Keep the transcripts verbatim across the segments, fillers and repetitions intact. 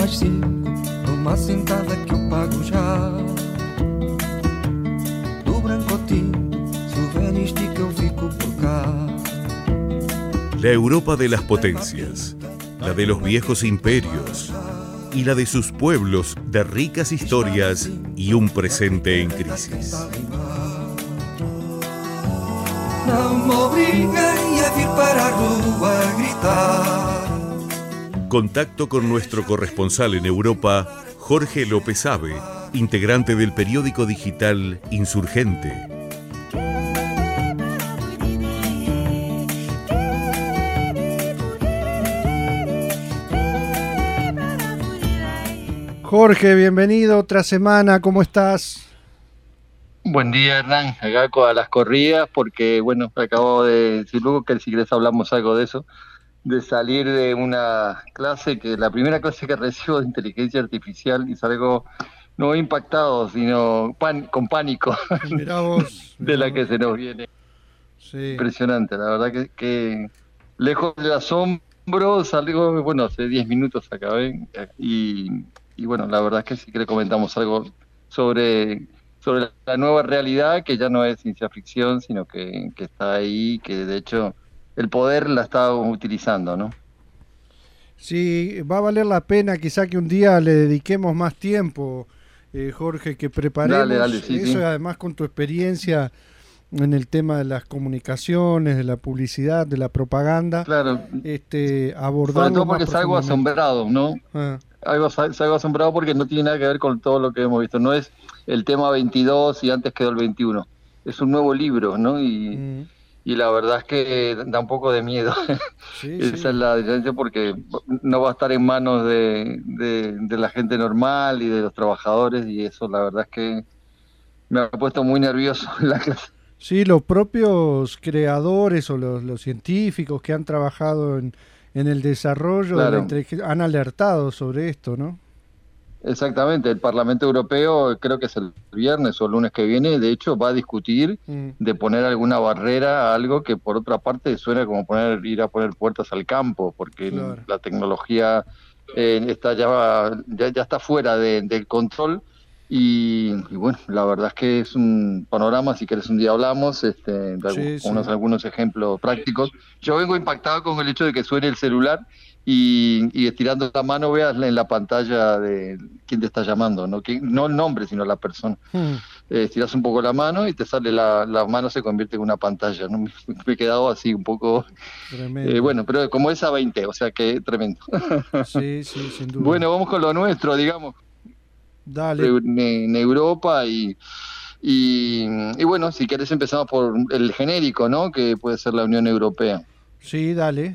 mais cinco, numa sentada que eu pago já. Do brancotinho, se o velho estica eu fico por cá. La Europa de las potencias, la de los viejos imperios y la de sus pueblos de ricas historias y un presente en crisis. Não me obriguem a vir para a rua a gritar. Contacto con nuestro corresponsal en Europa, Jorge López Abe, integrante del periódico digital Insurgente. Jorge, bienvenido, otra semana, ¿cómo estás? Buen día, Hernán, acá con las corridas, porque bueno, acabo de decir luego que si querés hablamos algo de eso, de salir de una clase, que la primera clase que recibo de inteligencia artificial, y salgo no impactado, sino pan, con pánico. Mirá vos, mirá de la vos. que se nos viene. Sí. Impresionante, la verdad que, que lejos del asombro, salgo, bueno, hace diez minutos acabé, y, y bueno, la verdad es que sí que le comentamos algo sobre... sobre la nueva realidad, que ya no es ciencia ficción, sino que, que está ahí, que de hecho el poder la está utilizando, ¿no? Sí, va a valer la pena quizá que un día le dediquemos más tiempo, eh, Jorge, que preparemos Dale, dale, sí, eso, sí. además con tu experiencia en el tema de las comunicaciones, de la publicidad, de la propaganda, Claro, este, sobre abordando todo porque más salgo profundamente. asombrado, ¿no? Ah, Algo, salgo asombrado porque no tiene nada que ver con todo lo que hemos visto. No es el tema veintidós y antes quedó el veintiuno. Es un nuevo libro, ¿no? Y, mm, y la verdad es que da un poco de miedo. sí, Esa sí. es la diferencia, porque no va a estar en manos de, de, de la gente normal y de los trabajadores, y eso la verdad es que me ha puesto muy nervioso en la clase. Sí, los propios creadores o los, los científicos que han trabajado en, en el desarrollo de la Claro. inteligencia han alertado sobre esto, ¿no? Exactamente, el Parlamento Europeo, creo que es el viernes o el lunes que viene, de hecho va a discutir Mm, de poner alguna barrera a algo que por otra parte suena como poner ir a poner puertas al campo, porque claro. la tecnología eh, está ya, ya, ya está fuera de, del control. Y, y bueno, la verdad es que es un panorama, si querés un día hablamos, este, de Sí, algu- sí. unos, algunos ejemplos prácticos. Yo vengo impactado con el hecho de que suene el celular y, y estirando la mano veas en la pantalla de quién te está llamando, ¿no? Que, no el nombre, sino la persona. Mm, Eh, estiras un poco la mano y te sale la, la mano, se convierte en una pantalla, ¿no? Me, me he quedado así un poco, tremendo. eh, bueno, pero como es a veinte, o sea que tremendo. Sí, sí, sin duda. Bueno, vamos con lo nuestro, digamos. Dale. En, en Europa y, y, y bueno, si querés empezamos por el genérico, ¿no? Que puede ser la Unión Europea. Sí, dale.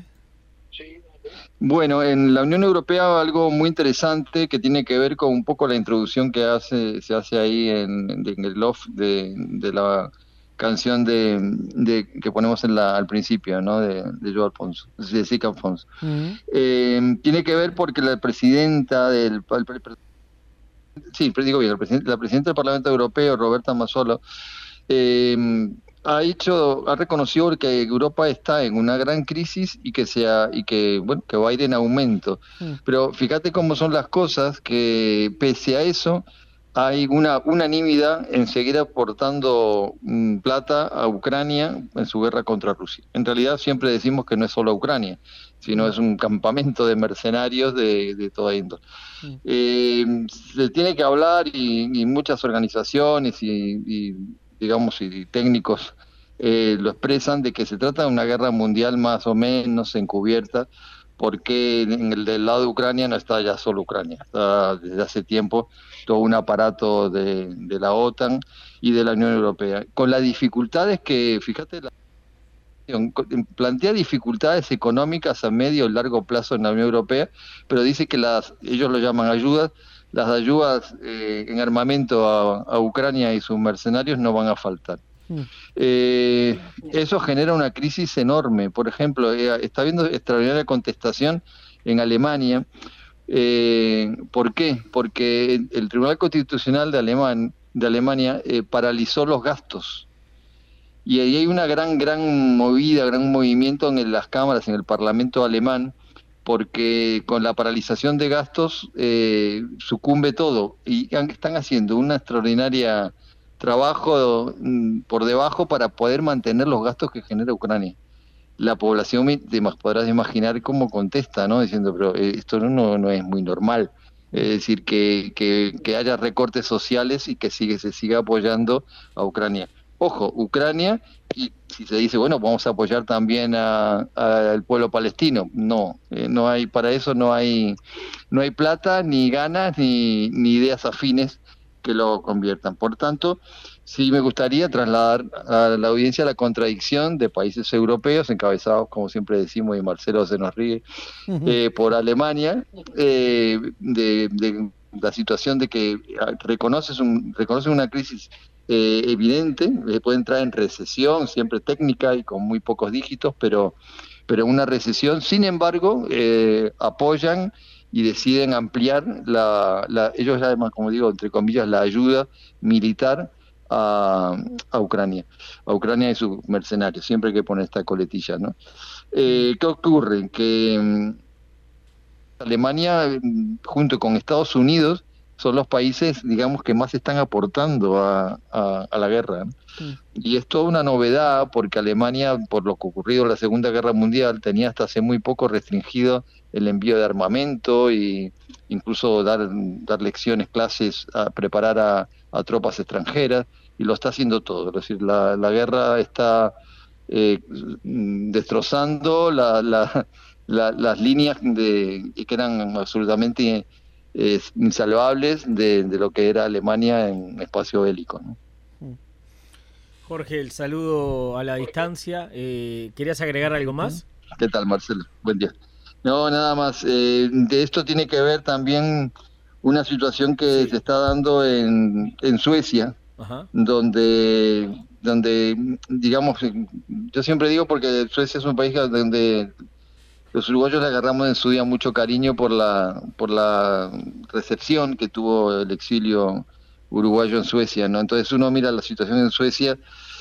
Bueno, en la Unión Europea algo muy interesante que tiene que ver con un poco la introducción que hace se hace ahí en, en el off de, de la canción de, de que ponemos en la, al principio, ¿no? De, de Joe Alfonso, de Sica Alfonso. Mm, Eh, tiene que ver porque la presidenta del el, el, sí, digo bien, el presidente, la presidenta del Parlamento Europeo, Roberta Mazzolo, eh, ha hecho, ha reconocido que Europa está en una gran crisis y que sea, y que bueno, que va a ir en aumento. mm, Pero fíjate cómo son las cosas, que pese a eso hay una unanimidad en seguir aportando mm, plata a Ucrania en su guerra contra Rusia. En realidad siempre decimos que no es solo Ucrania, sino es un campamento de mercenarios de, de toda índole. mm. Eh, se tiene que hablar y, y muchas organizaciones y, y digamos y técnicos eh, lo expresan, de que se trata de una guerra mundial más o menos encubierta, porque en el del lado de Ucrania no está ya solo Ucrania, está desde hace tiempo todo un aparato de, de la OTAN y de la Unión Europea, con las dificultades que, fíjate, la plantea dificultades económicas a medio y largo plazo en la Unión Europea, pero dice que las, ellos lo llaman ayudas, las ayudas eh, en armamento a, a Ucrania y sus mercenarios no van a faltar. Mm. Eh, eso genera una crisis enorme. Por ejemplo, eh, está habiendo extraordinaria contestación en Alemania. Eh, ¿Por qué? Porque el Tribunal Constitucional de, Alemán, de Alemania eh, paralizó los gastos. Y ahí hay una gran, gran movida, gran movimiento en las cámaras, en el Parlamento alemán, porque con la paralización de gastos eh, sucumbe todo y están haciendo una extraordinaria trabajo mm, por debajo para poder mantener los gastos que genera Ucrania. La población, te podrás imaginar cómo contesta, ¿no? Diciendo, pero eh, esto no, no es muy normal. Es decir, que, que, que haya recortes sociales y que sigue, se siga apoyando a Ucrania. Ojo, Ucrania, y si se dice, bueno, vamos a apoyar también al pueblo palestino. No, eh, no hay, para eso no hay, no hay plata, ni ganas, ni, ni ideas afines que lo conviertan. Por tanto, sí me gustaría trasladar a la audiencia la contradicción de países europeos, encabezados, como siempre decimos, y Marcelo se nos ríe, uh-huh. eh, por Alemania, eh, de, de la situación de que reconoces un, reconoce una crisis eh, evidente, eh, puede entrar en recesión, siempre técnica y con muy pocos dígitos, pero, pero una recesión, sin embargo, eh, apoyan y deciden ampliar, la, la, ellos llaman, como digo, entre comillas, la ayuda militar a, a Ucrania, a Ucrania y sus mercenarios, siempre hay que poner esta coletilla, ¿no? Eh, ¿Qué ocurre? Que um, Alemania, junto con Estados Unidos, son los países, digamos, que más están aportando a, a, a la guerra, ¿no? Sí. Y es toda una novedad porque Alemania, por lo que ocurrido en la Segunda Guerra Mundial, tenía hasta hace muy poco restringido el envío de armamento e incluso dar, dar lecciones, clases, a preparar a, a tropas extranjeras, y lo está haciendo todo. Es decir, la, la guerra está eh, destrozando la, la, la, las líneas de, que eran absolutamente eh, insalvables de, de lo que era Alemania en espacio bélico, ¿no? Jorge, el saludo a la distancia. Eh, ¿Querías agregar algo más? ¿Qué tal, Marcelo? Buen día. No, nada más. Eh, de esto tiene que ver también una situación que sí. se está dando en, en Suecia, Ajá. donde, donde, digamos, yo siempre digo porque Suecia es un país donde los uruguayos le agarramos en su día mucho cariño por la, por la recepción que tuvo el exilio uruguayo en Suecia, ¿no? Entonces uno mira la situación en Suecia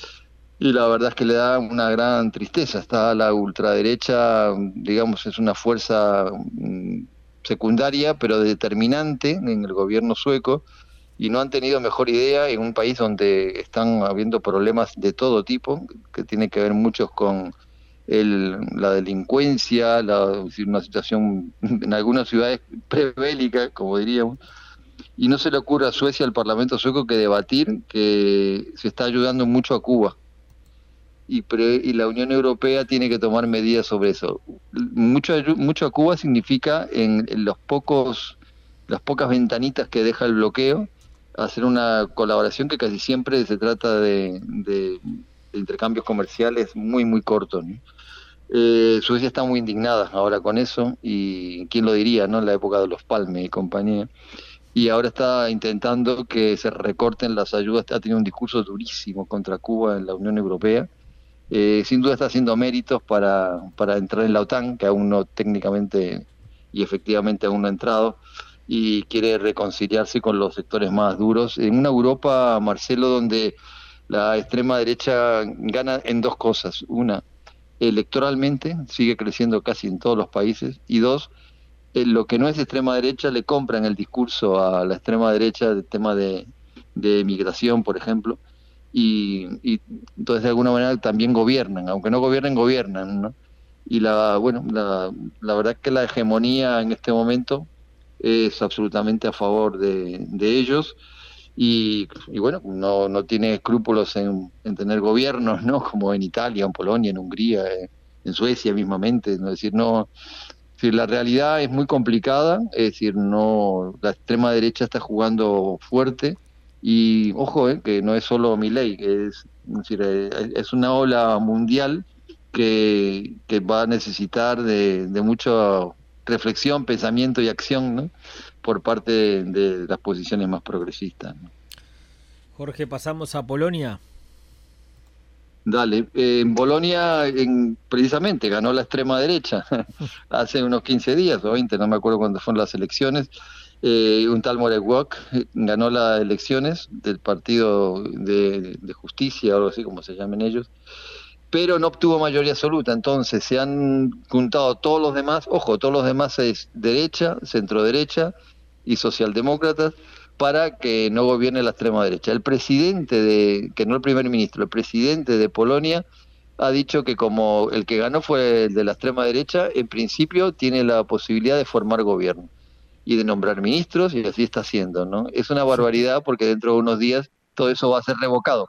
y la verdad es que le da una gran tristeza. Está la ultraderecha, digamos, es una fuerza mm, secundaria, pero determinante en el gobierno sueco, y no han tenido mejor idea en un país donde están habiendo problemas de todo tipo, que tiene que ver muchos con el, la delincuencia, la, una situación en algunas ciudades prebélicas, como diríamos. Y no se le ocurre a Suecia, al Parlamento sueco, que debatir que se está ayudando mucho a Cuba. Y, pre, y la Unión Europea tiene que tomar medidas sobre eso. Mucho, mucho a Cuba significa, en, en los pocos, las pocas ventanitas que deja el bloqueo, hacer una colaboración que casi siempre se trata de, de, de intercambios comerciales muy, muy cortos, ¿no? Eh, Suecia está muy indignada ahora con eso, y quién lo diría, ¿no? En la época de los Palme y compañía. Y ahora está intentando que se recorten las ayudas. Ha tenido un discurso durísimo contra Cuba en la Unión Europea. Eh, sin duda está haciendo méritos para, para entrar en la OTAN, que aún no técnicamente y efectivamente aún no ha entrado, y quiere reconciliarse con los sectores más duros. En una Europa, Marcelo, donde la extrema derecha gana en dos cosas. Una, electoralmente, sigue creciendo casi en todos los países, y dos, lo que no es extrema derecha le compran el discurso a la extrema derecha del tema de, de migración, por ejemplo, y, y entonces de alguna manera también gobiernan, aunque no gobiernen, gobiernan, ¿no? Y la bueno la, la verdad es que la hegemonía en este momento es absolutamente a favor de, de ellos, y, y bueno, no, no tiene escrúpulos en, en tener gobiernos, ¿no? Como en Italia, en Polonia, en Hungría, en Suecia mismamente, ¿no? Es decir, no... Es decir, la realidad es muy complicada, es decir, no, la extrema derecha está jugando fuerte, y ojo, eh, que no es solo Milei, que es, es, decir, es una ola mundial que, que va a necesitar de, de mucha reflexión, pensamiento y acción, ¿no? Por parte de, de las posiciones más progresistas, ¿no? Jorge, pasamos a Polonia. Dale, eh, en Polonia en, precisamente ganó la extrema derecha hace unos quince días o veinte, no me acuerdo cuándo fueron las elecciones. Eh, un tal Morawiecki ganó las elecciones del Partido de, de Justicia, o algo así como se llamen ellos, pero no obtuvo mayoría absoluta. Entonces se han juntado todos los demás, ojo, todos los demás es derecha, centro-derecha y socialdemócratas, para que no gobierne la extrema derecha. El presidente de, que no el primer ministro, el presidente de Polonia ha dicho que como el que ganó fue el de la extrema derecha, en principio tiene la posibilidad de formar gobierno y de nombrar ministros, y así está haciendo, ¿no? Es una barbaridad porque dentro de unos días todo eso va a ser revocado.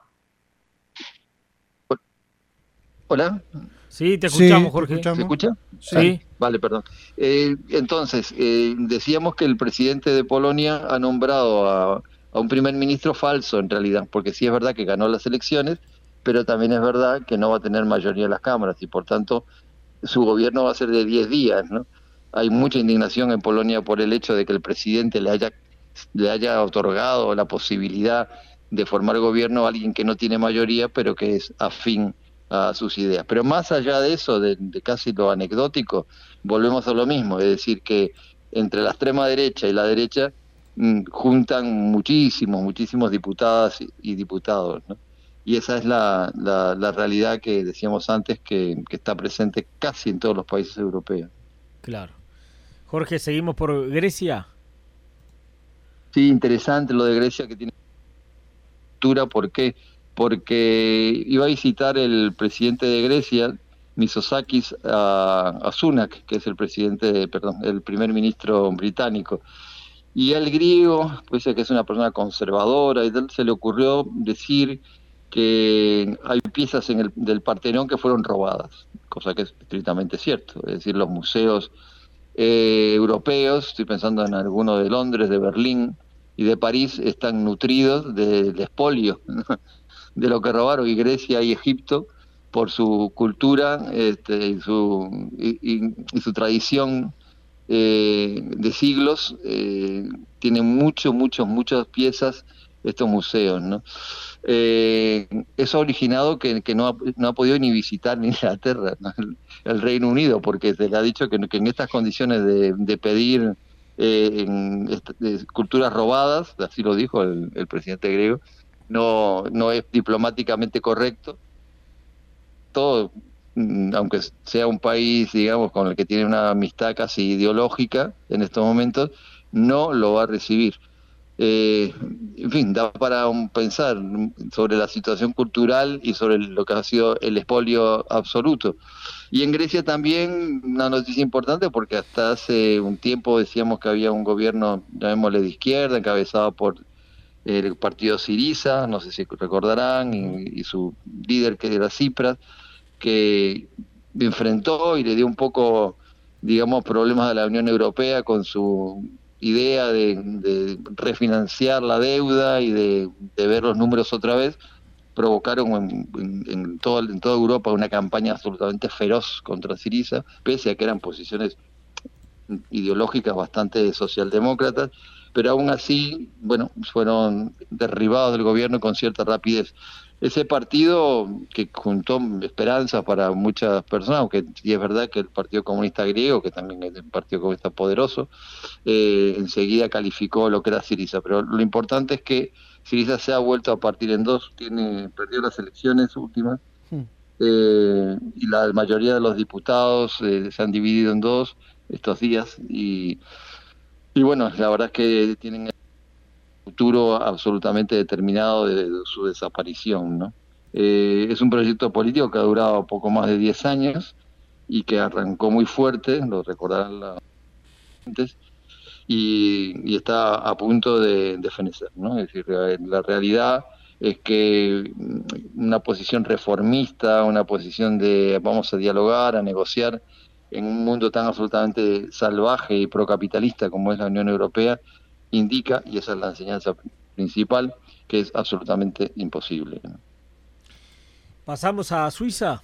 ¿Hola? Sí, te escuchamos, Sí, Jorge. te escuchamos. ¿Se escucha? Sí. Vale, vale, perdón. Eh, entonces, eh, decíamos que el presidente de Polonia ha nombrado a, a un primer ministro falso, en realidad, porque sí es verdad que ganó las elecciones, pero también es verdad que no va a tener mayoría en las cámaras y por tanto su gobierno va a ser de diez días, ¿no? Hay mucha indignación en Polonia por el hecho de que el presidente le haya, le haya otorgado la posibilidad de formar gobierno a alguien que no tiene mayoría, pero que es afín a sus ideas. Pero más allá de eso, de, de casi lo anecdótico, volvemos a lo mismo, es decir, que entre la extrema derecha y la derecha mmm, juntan muchísimos, muchísimos diputadas y, y diputados, ¿no? Y esa es la, la, la realidad que decíamos antes, que, que está presente casi en todos los países europeos. Claro. Jorge, seguimos por Grecia. Sí, interesante lo de Grecia, que tiene cultura. ¿Por qué? Porque iba a visitar el presidente de Grecia, Mitsotakis, a, a Sunak, que es el presidente, de, perdón, el primer ministro británico. Y al griego, pues que es una persona conservadora, y tal, se le ocurrió decir que hay piezas en el, del Partenón que fueron robadas, cosa que es estrictamente cierto. Es decir, los museos eh, europeos, estoy pensando en algunos de Londres, de Berlín y de París, están nutridos del expolio, ¿no?, de lo que robaron, y Grecia y Egipto, por su cultura este, y, su, y, y, y su tradición eh, de siglos, eh, tienen mucho, muchos, muchas piezas estos museos, ¿no? Eh, eso ha originado que, que no, ha, no ha podido ni visitar ni Inglaterra, ¿no?, el, el Reino Unido, porque se le ha dicho que, que en estas condiciones de, de pedir eh, en, de culturas robadas, así lo dijo el, el presidente griego, no, no es diplomáticamente correcto. Todo, aunque sea un país, digamos, con el que tiene una amistad casi ideológica en estos momentos, no lo va a recibir. Eh, en fin, da para un pensar sobre la situación cultural y sobre lo que ha sido el expolio absoluto. Y en Grecia también una noticia importante, porque hasta hace un tiempo decíamos que había un gobierno, llamémosle de izquierda, encabezado por el partido Syriza, no sé si recordarán, y, y su líder, que era Tsipras, que enfrentó y le dio un poco, digamos, problemas a la Unión Europea con su idea de, de refinanciar la deuda y de, de ver los números otra vez. Provocaron en, en, en, todo, en toda Europa una campaña absolutamente feroz contra Syriza, pese a que eran posiciones ideológicas bastante socialdemócratas, pero aún así, bueno, fueron derribados del gobierno con cierta rapidez. Ese partido que juntó esperanzas para muchas personas, aunque sí es verdad que el Partido Comunista griego, que también es un partido comunista poderoso, eh, enseguida calificó lo que era Syriza. Pero lo importante es que Syriza se ha vuelto a partir en dos, tiene perdió las elecciones últimas, hmm. eh, y la mayoría de los diputados eh, se han dividido en dos estos días, y, y bueno, la verdad es que tienen futuro absolutamente determinado de, de su desaparición, ¿no? Eh, es un proyecto político que ha durado poco más de diez años y que arrancó muy fuerte, lo recordarán las antes, y, y está a punto de, de fenecer, ¿no? Es decir, la, la realidad es que una posición reformista, una posición de vamos a dialogar, a negociar, en un mundo tan absolutamente salvaje y procapitalista como es la Unión Europea, indica, y esa es la enseñanza principal, que es absolutamente imposible, ¿no? ¿Pasamos a Suiza?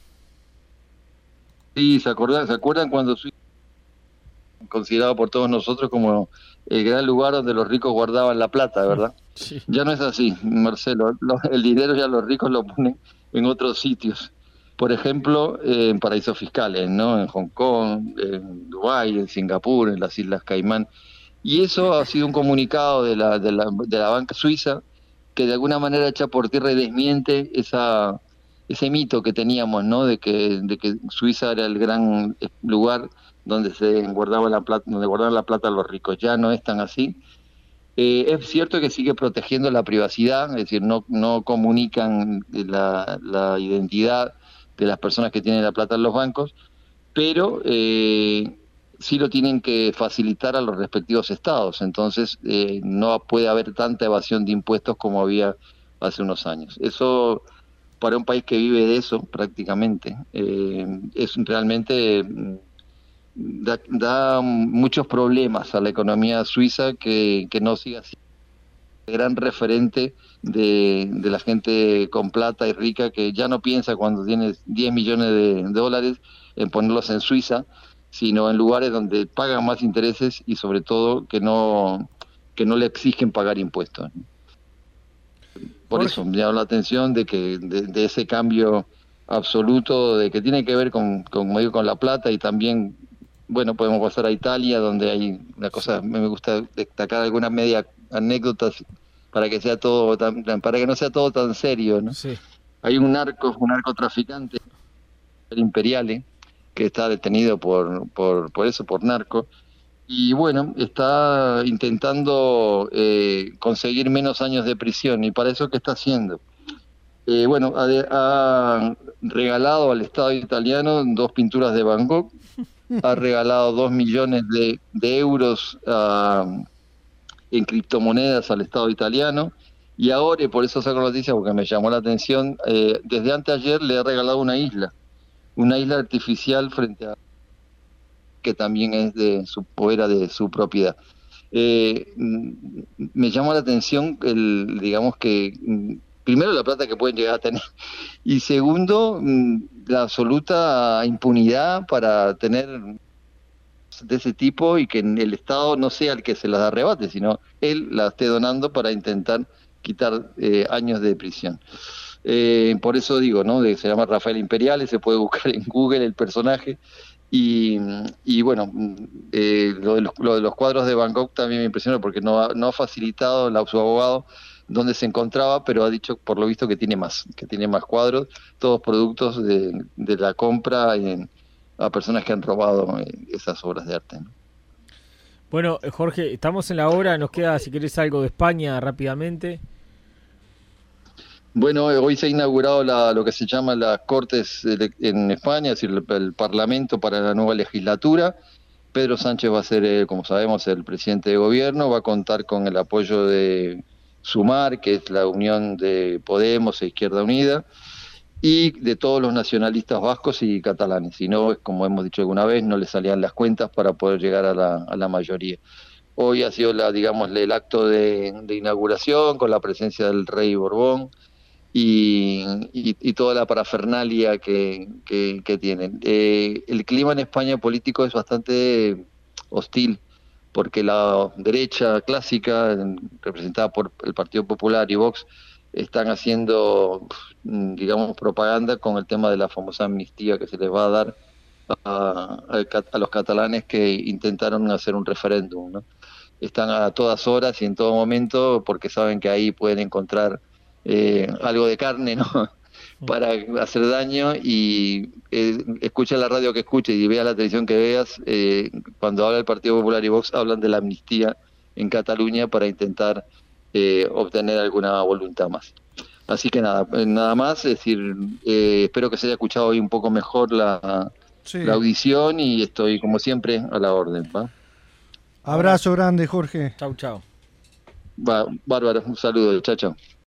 Sí, ¿se acuerdan, ¿se acuerdan cuando Suiza, considerado por todos nosotros como el gran lugar donde los ricos guardaban la plata, verdad? Sí. Ya no es así, Marcelo. El dinero ya los ricos lo ponen en otros sitios. Por ejemplo, eh, en paraísos fiscales, ¿no? En Hong Kong, en Dubái, en Singapur, en las Islas Caimán. Y eso ha sido un comunicado de la, de la, de la banca suiza que de alguna manera echa por tierra y desmiente esa, ese mito que teníamos, ¿no? De que, de que Suiza era el gran lugar donde se guardaba la plata, donde guardaban la plata los ricos. Ya no es tan así. Eh, es cierto que sigue protegiendo la privacidad, es decir, no, no comunican la, la identidad de las personas que tienen la plata en los bancos, pero eh, sí lo tienen que facilitar a los respectivos estados. Entonces eh, no puede haber tanta evasión de impuestos como había hace unos años. Eso, para un país que vive de eso prácticamente, eh, es realmente... Da, da muchos problemas a la economía suiza que, que no siga siendo el gran referente de, de la gente con plata y rica, que ya no piensa cuando tiene diez millones de dólares en ponerlos en Suiza, sino en lugares donde pagan más intereses y sobre todo que no, que no le exigen pagar impuestos. Por Jorge. Eso me llama la atención de que de, de ese cambio absoluto, de que tiene que ver con, con, como digo, con la plata, y también, bueno, podemos pasar a Italia, donde hay una cosa, me gusta destacar algunas media anécdotas para que sea todo tan, para que no sea todo tan serio, ¿no? Sí. Hay un narco, un narcotraficante, el Imperiale, que está detenido por, por, por eso, por narco, y bueno, está intentando eh, conseguir menos años de prisión, y para eso, ¿qué está haciendo? Eh, bueno, ha, ha regalado al Estado italiano dos pinturas de Van Gogh, ha regalado dos millones de, de euros uh, en criptomonedas al Estado italiano, y ahora, y por eso saco noticia porque me llamó la atención, eh, desde anteayer le ha regalado una isla, una isla artificial frente a que también es de su, o era de su propiedad. Eh, me llama la atención el, digamos que, primero, la plata que pueden llegar a tener, y segundo, la absoluta impunidad para tener de ese tipo, y que el Estado no sea el que se las arrebate, sino él la esté donando para intentar quitar eh, años de prisión. Eh, por eso digo, ¿no? De, se llama Rafael Imperiale, se puede buscar en Google el personaje, y, y bueno, eh, lo, de los, lo de los cuadros de Van Gogh también me impresionó, porque no ha, no ha facilitado la, su abogado dónde se encontraba, pero ha dicho por lo visto que tiene más, que tiene más cuadros, todos productos de, de la compra en, a personas que han robado esas obras de arte, ¿no? Bueno, Jorge, estamos en la hora, nos queda, si querés, algo de España rápidamente. Bueno, hoy se ha inaugurado la, lo que se llama las Cortes en España, es decir, el, el Parlamento para la nueva legislatura. Pedro Sánchez va a ser, como sabemos, el presidente de gobierno, va a contar con el apoyo de Sumar, que es la unión de Podemos e Izquierda Unida, y de todos los nacionalistas vascos y catalanes. Si no, como hemos dicho alguna vez, no le salían las cuentas para poder llegar a la, a la mayoría. Hoy ha sido, la, digamos, el acto de, de inauguración con la presencia del rey Borbón y, y, y toda la parafernalia que, que, que tienen. Eh, el clima en España político es bastante hostil, porque la derecha clásica, representada por el Partido Popular y Vox, están haciendo, digamos, propaganda con el tema de la famosa amnistía que se les va a dar a, a, a los catalanes que intentaron hacer un referéndum, ¿no? Están a todas horas y en todo momento, porque saben que ahí pueden encontrar eh, algo de carne, ¿no? Para hacer daño, y eh, escucha la radio que escuches y vea la televisión que veas, eh, cuando habla el Partido Popular y Vox hablan de la amnistía en Cataluña para intentar eh, obtener alguna voluntad más. Así que nada, nada más, es decir, eh, espero que se haya escuchado hoy un poco mejor la, sí. la audición, y estoy como siempre a la orden, ¿va? Abrazo grande, Jorge. Chau, chau. Va, bárbaro, un saludo, chao, chao.